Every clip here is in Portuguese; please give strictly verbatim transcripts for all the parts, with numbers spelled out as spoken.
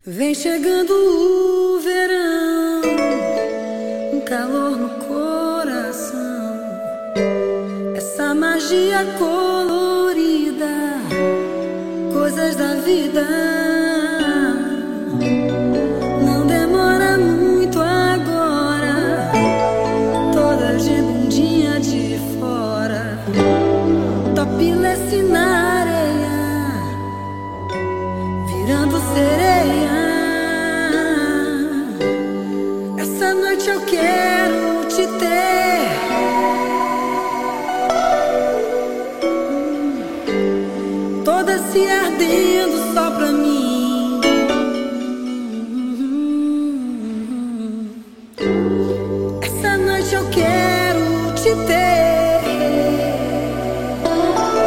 Vem chegando o verão, um calor no coração, essa magia colorida, coisas da vida. Não demora muito agora, todas de bundinha de fora, topless na areia, virando sereia. Essa noite eu quero te ter, toda se ardendo só pra mim. Essa noite eu quero te ter,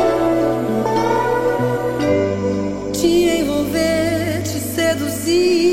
te envolver, te seduzir.